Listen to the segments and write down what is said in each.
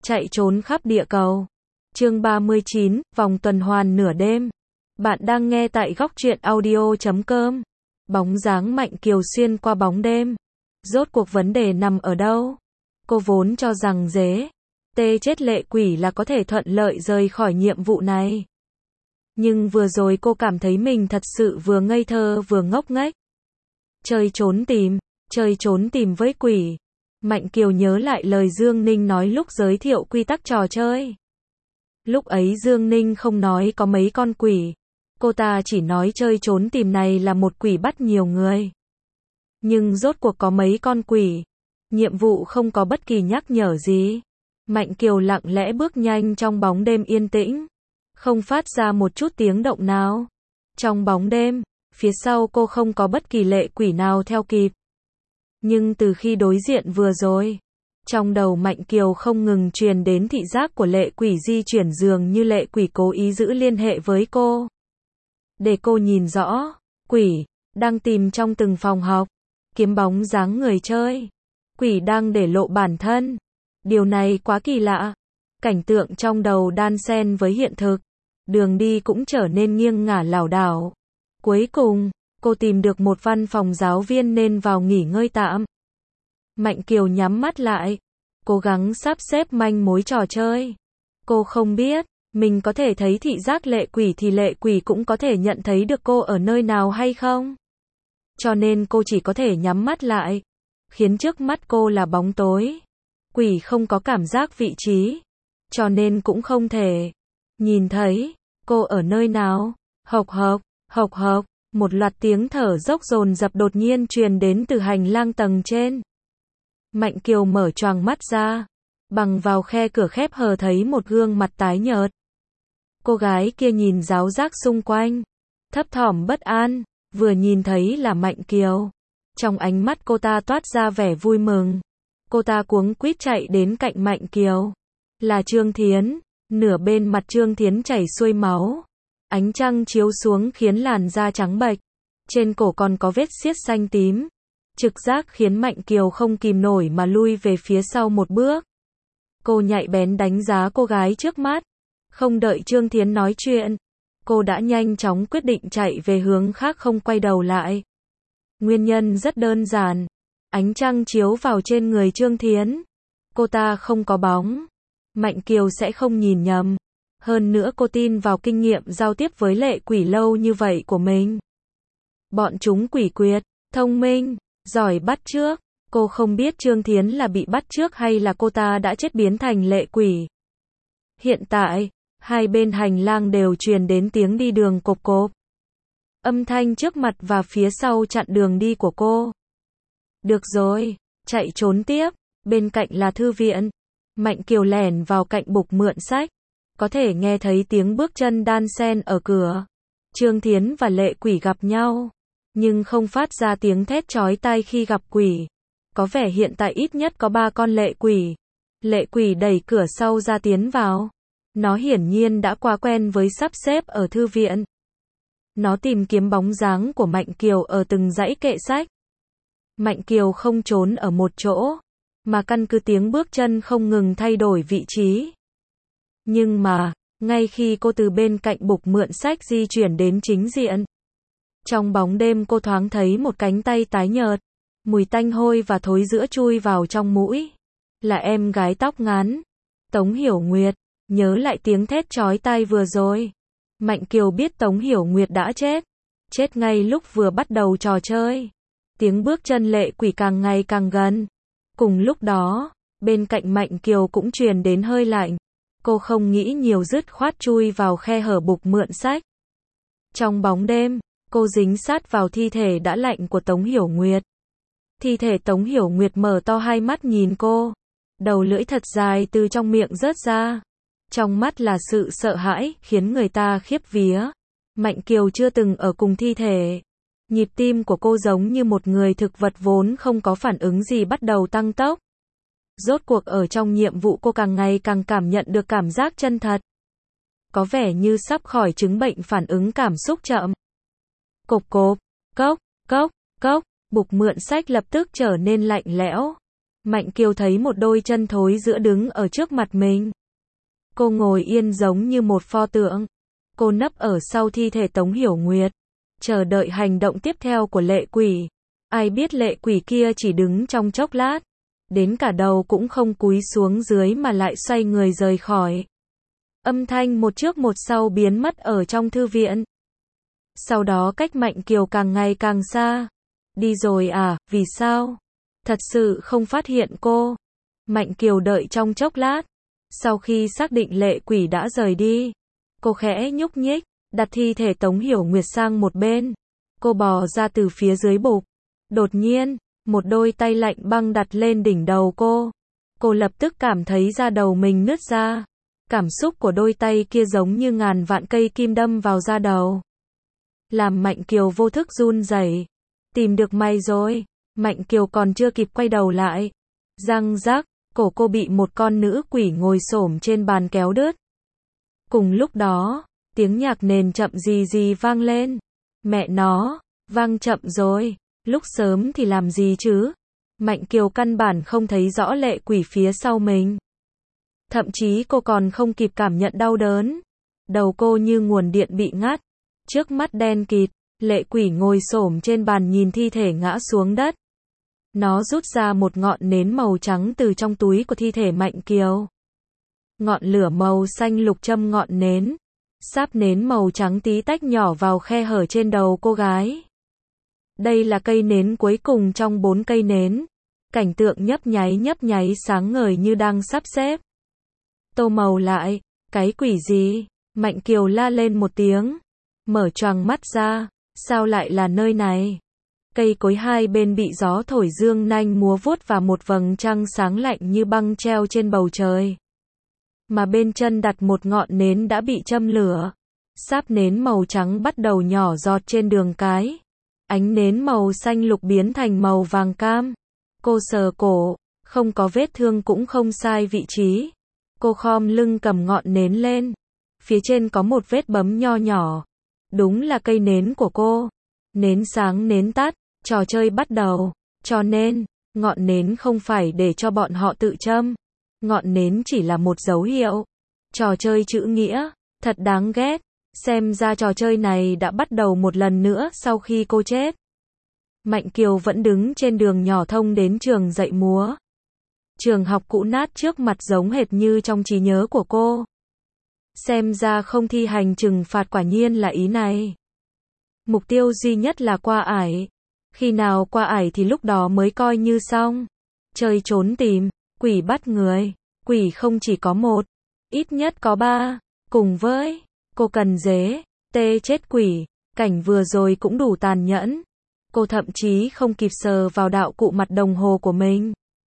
Chạy trốn khắp địa cầu. Chương 39, vòng tuần hoàn nửa đêm. Bạn đang nghe tại góc truyện audio.com. Bóng dáng Mạnh Kiều xuyên qua bóng đêm. Rốt cuộc vấn đề nằm ở đâu? Cô vốn cho rằng tê chết lệ quỷ là có thể thuận lợi rời khỏi nhiệm vụ này. Nhưng vừa rồi cô cảm thấy mình thật sự vừa ngây thơ vừa ngốc nghếch. Chơi trốn tìm với quỷ. Mạnh Kiều nhớ lại lời Dương Ninh nói lúc giới thiệu quy tắc trò chơi. Lúc ấy Dương Ninh không nói có mấy con quỷ. Cô ta chỉ nói chơi trốn tìm này là một quỷ bắt nhiều người. Nhưng rốt cuộc có mấy con quỷ. Nhiệm vụ không có bất kỳ nhắc nhở gì. Mạnh Kiều lặng lẽ bước nhanh trong bóng đêm yên tĩnh. Không phát ra một chút tiếng động nào. Trong bóng đêm, phía sau cô không có bất kỳ lệ quỷ nào theo kịp. Nhưng từ khi đối diện vừa rồi, trong đầu Mạnh Kiều không ngừng truyền đến thị giác của lệ quỷ di chuyển dường như lệ quỷ cố ý giữ liên hệ với cô. Để cô nhìn rõ, quỷ đang tìm trong từng phòng học, kiếm bóng dáng người chơi. Quỷ đang để lộ bản thân. Điều này quá kỳ lạ. Cảnh tượng trong đầu đan xen với hiện thực. Đường đi cũng trở nên nghiêng ngả lảo đảo. Cuối cùng, cô tìm được một văn phòng giáo viên nên vào nghỉ ngơi tạm. Mạnh Kiều nhắm mắt lại, cố gắng sắp xếp manh mối trò chơi. Cô không biết, mình có thể thấy thị giác lệ quỷ thì lệ quỷ cũng có thể nhận thấy được cô ở nơi nào hay không. Cho nên cô chỉ có thể nhắm mắt lại, khiến trước mắt cô là bóng tối. Quỷ không có cảm giác vị trí, cho nên cũng không thể nhìn thấy cô ở nơi nào. Hộc hộc, một loạt tiếng thở dốc dồn dập đột nhiên truyền đến từ hành lang tầng trên. Mạnh Kiều mở choàng mắt ra, bằng vào khe cửa khép hờ thấy một gương mặt tái nhợt. Cô gái kia nhìn ráo rác xung quanh, thấp thỏm bất an, vừa nhìn thấy là Mạnh Kiều. Trong ánh mắt cô ta toát ra vẻ vui mừng. Cô ta cuống quýt chạy đến cạnh Mạnh Kiều. Là Trương Thiến, nửa bên mặt Trương Thiến chảy xuôi máu. Ánh trăng chiếu xuống khiến làn da trắng bệch. Trên cổ còn có vết xiết xanh tím. Trực giác khiến Mạnh Kiều không kìm nổi mà lui về phía sau một bước. Cô nhạy bén đánh giá cô gái trước mắt. Không đợi Trương Thiến nói chuyện, cô đã nhanh chóng quyết định chạy về hướng khác không quay đầu lại. Nguyên nhân rất đơn giản. Ánh trăng chiếu vào trên người Trương Thiến. Cô ta không có bóng. Mạnh Kiều sẽ không nhìn nhầm. Hơn nữa cô tin vào kinh nghiệm giao tiếp với lệ quỷ lâu như vậy của mình. Bọn chúng quỷ quyệt, thông minh, giỏi bắt chước. Cô không biết Trương Thiến là bị bắt chước hay là cô ta đã chết biến thành lệ quỷ. Hiện tại, hai bên hành lang đều truyền đến tiếng đi đường cộp cộp. Âm thanh trước mặt và phía sau chặn đường đi của cô. Được rồi, chạy trốn tiếp. Bên cạnh là thư viện. Mạnh Kiều lẻn vào cạnh bục mượn sách. Có thể nghe thấy tiếng bước chân đan xen ở cửa. Trương Thiến và lệ quỷ gặp nhau. Nhưng không phát ra tiếng thét chói tai khi gặp quỷ. Có vẻ hiện tại ít nhất có 3 con lệ quỷ. Lệ quỷ đẩy cửa sau ra tiến vào. Nó hiển nhiên đã quá quen với sắp xếp ở thư viện. Nó tìm kiếm bóng dáng của Mạnh Kiều ở từng dãy kệ sách. Mạnh Kiều không trốn ở một chỗ, mà căn cứ tiếng bước chân không ngừng thay đổi vị trí. Nhưng mà, ngay khi cô từ bên cạnh bục mượn sách di chuyển đến chính diện, trong bóng đêm cô thoáng thấy một cánh tay tái nhợt, mùi tanh hôi và thối rữa chui vào trong mũi. Là em gái tóc ngắn, Tống Hiểu Nguyệt. Nhớ lại tiếng thét chói tai vừa rồi, Mạnh Kiều biết Tống Hiểu Nguyệt đã chết ngay lúc vừa bắt đầu trò chơi. Tiếng bước chân lệ quỷ càng ngày càng gần. Cùng lúc đó, bên cạnh Mạnh Kiều cũng truyền đến hơi lạnh. Cô không nghĩ nhiều dứt khoát chui vào khe hở bục mượn sách. Trong bóng đêm, cô dính sát vào thi thể đã lạnh của Tống Hiểu Nguyệt. Thi thể Tống Hiểu Nguyệt mở to hai mắt nhìn cô. Đầu lưỡi thật dài từ trong miệng rớt ra. Trong mắt là sự sợ hãi, khiến người ta khiếp vía. Mạnh Kiều chưa từng ở cùng thi thể. Nhịp tim của cô giống như một người thực vật vốn không có phản ứng gì bắt đầu tăng tốc. Rốt cuộc ở trong nhiệm vụ cô càng ngày càng cảm nhận được cảm giác chân thật. Có vẻ như sắp khỏi chứng bệnh phản ứng cảm xúc chậm. Cộp cộp, cốc, bục mượn sách lập tức trở nên lạnh lẽo. Mạnh Kiều thấy một đôi chân thối rữa đứng ở trước mặt mình. Cô ngồi yên giống như một pho tượng. Cô nấp ở sau thi thể Tống Hiểu Nguyệt, chờ đợi hành động tiếp theo của lệ quỷ. Ai biết lệ quỷ kia chỉ đứng trong chốc lát, đến cả đầu cũng không cúi xuống dưới mà lại xoay người rời khỏi. Âm thanh một trước một sau biến mất ở trong thư viện. Sau đó cách Mạnh Kiều càng ngày càng xa. Đi rồi à, vì sao? Thật sự không phát hiện cô. Mạnh Kiều đợi trong chốc lát. Sau khi xác định lệ quỷ đã rời đi, cô khẽ nhúc nhích, đặt thi thể Tống Hiểu Nguyệt sang một bên. Cô bò ra từ phía dưới bục. Đột nhiên, một đôi tay lạnh băng đặt lên đỉnh đầu cô. Cô lập tức cảm thấy da đầu mình nứt ra. Cảm xúc của đôi tay kia giống như ngàn vạn cây kim đâm vào da đầu, làm Mạnh Kiều vô thức run rẩy. Tìm được mày rồi. Mạnh Kiều còn chưa kịp quay đầu lại. Răng rắc, cổ cô bị một con nữ quỷ ngồi xổm trên bàn kéo đứt. Cùng lúc đó, tiếng nhạc nền chậm rì rì vang lên. Mẹ nó, vang chậm rồi. Lúc sớm thì làm gì chứ? Mạnh Kiều căn bản không thấy rõ lệ quỷ phía sau mình. Thậm chí cô còn không kịp cảm nhận đau đớn. Đầu cô như nguồn điện bị ngắt. Trước mắt đen kịt, lệ quỷ ngồi xổm trên bàn nhìn thi thể ngã xuống đất. Nó rút ra một ngọn nến màu trắng từ trong túi của thi thể Mạnh Kiều. Ngọn lửa màu xanh lục châm ngọn nến. Sáp nến màu trắng tí tách nhỏ vào khe hở trên đầu cô gái. Đây là cây nến cuối cùng trong 4 cây nến. Cảnh tượng nhấp nháy sáng ngời như đang sắp xếp. Tô màu lại, cái quỷ gì? Mạnh Kiều la lên một tiếng. Mở choàng mắt ra, sao lại là nơi này? Cây cối hai bên bị gió thổi dương nanh múa vuốt và một vầng trăng sáng lạnh như băng treo trên bầu trời. Mà bên chân đặt một ngọn nến đã bị châm lửa. Sáp nến màu trắng bắt đầu nhỏ giọt trên đường cái. Ánh nến màu xanh lục biến thành màu vàng cam. Cô sờ cổ, không có vết thương cũng không sai vị trí. Cô khom lưng cầm ngọn nến lên. Phía trên có một vết bấm nho nhỏ. Đúng là cây nến của cô. Nến sáng nến tắt, trò chơi bắt đầu. Cho nên, ngọn nến không phải để cho bọn họ tự châm. Ngọn nến chỉ là một dấu hiệu. Trò chơi chữ nghĩa, thật đáng ghét. Xem ra trò chơi này đã bắt đầu một lần nữa sau khi cô chết. Mạnh Kiều vẫn đứng trên đường nhỏ thông đến trường dạy múa. Trường học cũ nát trước mặt giống hệt như trong trí nhớ của cô. Xem ra không thi hành trừng phạt quả nhiên là ý này. Mục tiêu duy nhất là qua ải. Khi nào qua ải thì lúc đó mới coi như xong. Chơi trốn tìm, quỷ bắt người. Quỷ không chỉ có một, ít nhất có 3. Cùng với, cô cần dế, tê chết quỷ. Cảnh vừa rồi cũng đủ tàn nhẫn. Cô thậm chí không kịp sờ vào đạo cụ mặt đồng hồ của mình.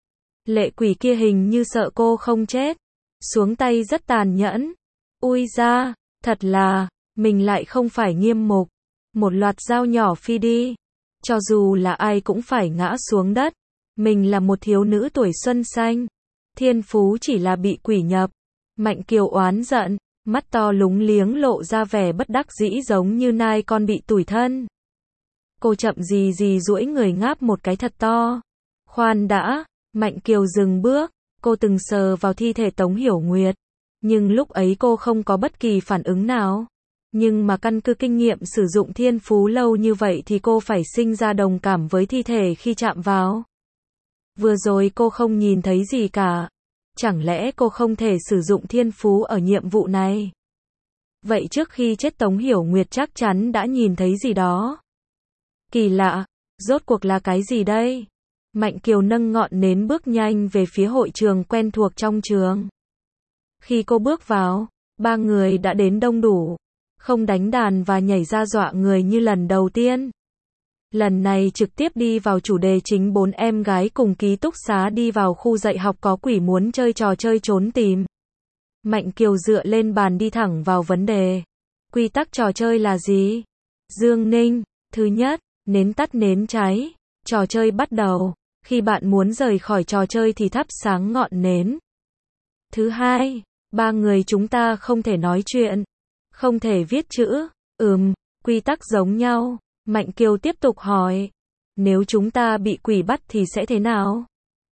Lệ quỷ kia hình như sợ cô không chết. Xuống tay rất tàn nhẫn. Ui da, thật là, mình lại không phải nghiêm mục. Một loạt dao nhỏ phi đi. Cho dù là ai cũng phải ngã xuống đất. Mình là một thiếu nữ tuổi xuân xanh. Thiên phú chỉ là bị quỷ nhập. Mạnh Kiều oán giận, mắt to lúng liếng lộ ra vẻ bất đắc dĩ giống như nai con bị tủi thân. Cô chậm gì duỗi người ngáp một cái thật to. Khoan đã, Mạnh Kiều dừng bước. Cô từng sờ vào thi thể Tống Hiểu Nguyệt. Nhưng lúc ấy cô không có bất kỳ phản ứng nào. Nhưng mà căn cứ kinh nghiệm sử dụng thiên phú lâu như vậy thì cô phải sinh ra đồng cảm với thi thể khi chạm vào. Vừa rồi cô không nhìn thấy gì cả. Chẳng lẽ cô không thể sử dụng thiên phú ở nhiệm vụ này? Vậy trước khi chết Tống Hiểu Nguyệt chắc chắn đã nhìn thấy gì đó. Kỳ lạ, rốt cuộc là cái gì đây? Mạnh Kiều nâng ngọn nến bước nhanh về phía hội trường quen thuộc trong trường. Khi cô bước vào, 3 người đã đến đông đủ. Không đánh đàn và nhảy ra dọa người như lần đầu tiên. Lần này trực tiếp đi vào chủ đề chính 4 em gái cùng ký túc xá đi vào khu dạy học có quỷ muốn chơi trò chơi trốn tìm. Mạnh Kiều dựa lên bàn đi thẳng vào vấn đề. Quy tắc trò chơi là gì? Dương Ninh, thứ nhất, nến tắt nến cháy. Trò chơi bắt đầu. Khi bạn muốn rời khỏi trò chơi thì thắp sáng ngọn nến. Thứ hai, 3 người chúng ta không thể nói chuyện. Không thể viết chữ. Quy tắc giống nhau. Mạnh Kiều tiếp tục hỏi. Nếu chúng ta bị quỷ bắt thì sẽ thế nào?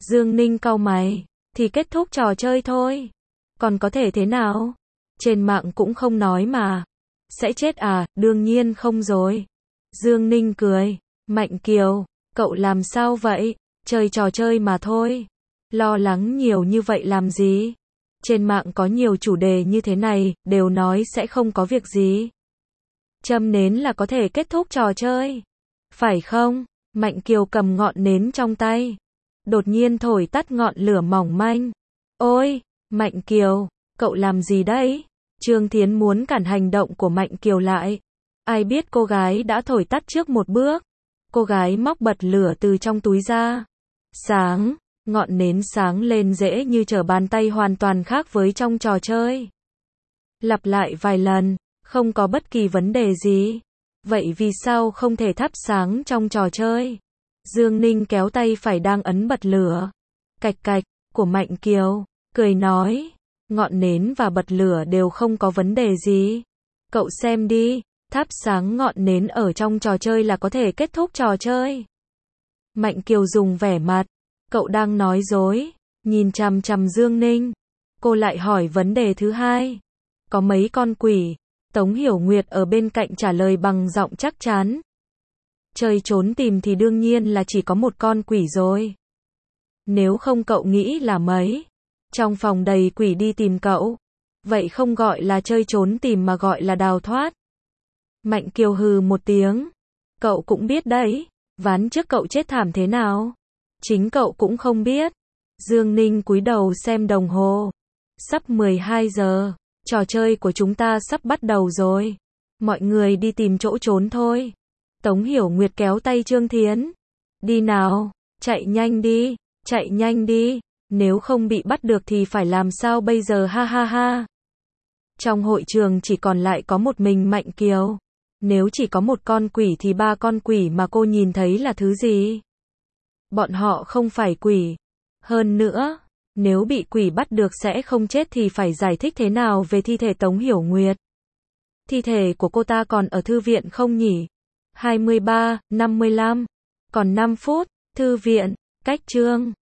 Dương Ninh cau mày, thì kết thúc trò chơi thôi. Còn có thể thế nào? Trên mạng cũng không nói mà. Sẽ chết à? Đương nhiên không rồi. Dương Ninh cười. Mạnh Kiều, cậu làm sao vậy? Chơi trò chơi mà thôi. Lo lắng nhiều như vậy làm gì? Trên mạng có nhiều chủ đề như thế này, đều nói sẽ không có việc gì. Châm nến là có thể kết thúc trò chơi. Phải không? Mạnh Kiều cầm ngọn nến trong tay. Đột nhiên thổi tắt ngọn lửa mỏng manh. Ôi, Mạnh Kiều, cậu làm gì đấy? Trương Thiến muốn cản hành động của Mạnh Kiều lại. Ai biết cô gái đã thổi tắt trước một bước. Cô gái móc bật lửa từ trong túi ra. Sáng, ngọn nến sáng lên dễ như trở bàn tay, hoàn toàn khác với trong trò chơi. Lặp lại vài lần, không có bất kỳ vấn đề gì. Vậy vì sao không thể thắp sáng trong trò chơi? Dương Ninh kéo tay phải đang ấn bật lửa. Cạch cạch, của Mạnh Kiều, cười nói. Ngọn nến và bật lửa đều không có vấn đề gì. Cậu xem đi, thắp sáng ngọn nến ở trong trò chơi là có thể kết thúc trò chơi. Mạnh Kiều dùng vẻ mặt. Cậu đang nói dối. Nhìn chằm chằm Dương Ninh. Cô lại hỏi vấn đề thứ hai. Có mấy con quỷ? Tống Hiểu Nguyệt ở bên cạnh trả lời bằng giọng chắc chắn. Chơi trốn tìm thì đương nhiên là chỉ có một con quỷ rồi. Nếu không cậu nghĩ là mấy? Trong phòng đầy quỷ đi tìm cậu. Vậy không gọi là chơi trốn tìm mà gọi là đào thoát. Mạnh Kiều hừ một tiếng. Cậu cũng biết đấy. Ván trước cậu chết thảm thế nào? Chính cậu cũng không biết. Dương Ninh cúi đầu xem đồng hồ. Sắp 12 giờ. Trò chơi của chúng ta sắp bắt đầu rồi. Mọi người đi tìm chỗ trốn thôi. Tống Hiểu Nguyệt kéo tay Trương Thiến. Đi nào, chạy nhanh đi, chạy nhanh đi. Nếu không bị bắt được thì phải làm sao bây giờ, ha ha ha. Trong hội trường chỉ còn lại có một mình Mạnh Kiều. Nếu chỉ có một con quỷ thì ba con quỷ mà cô nhìn thấy là thứ gì? Bọn họ không phải quỷ. Hơn nữa, nếu bị quỷ bắt được sẽ không chết thì phải giải thích thế nào về thi thể Tống Hiểu Nguyệt? Thi thể của cô ta còn ở thư viện không nhỉ? 23:55. Còn 5 phút, thư viện, cách chương.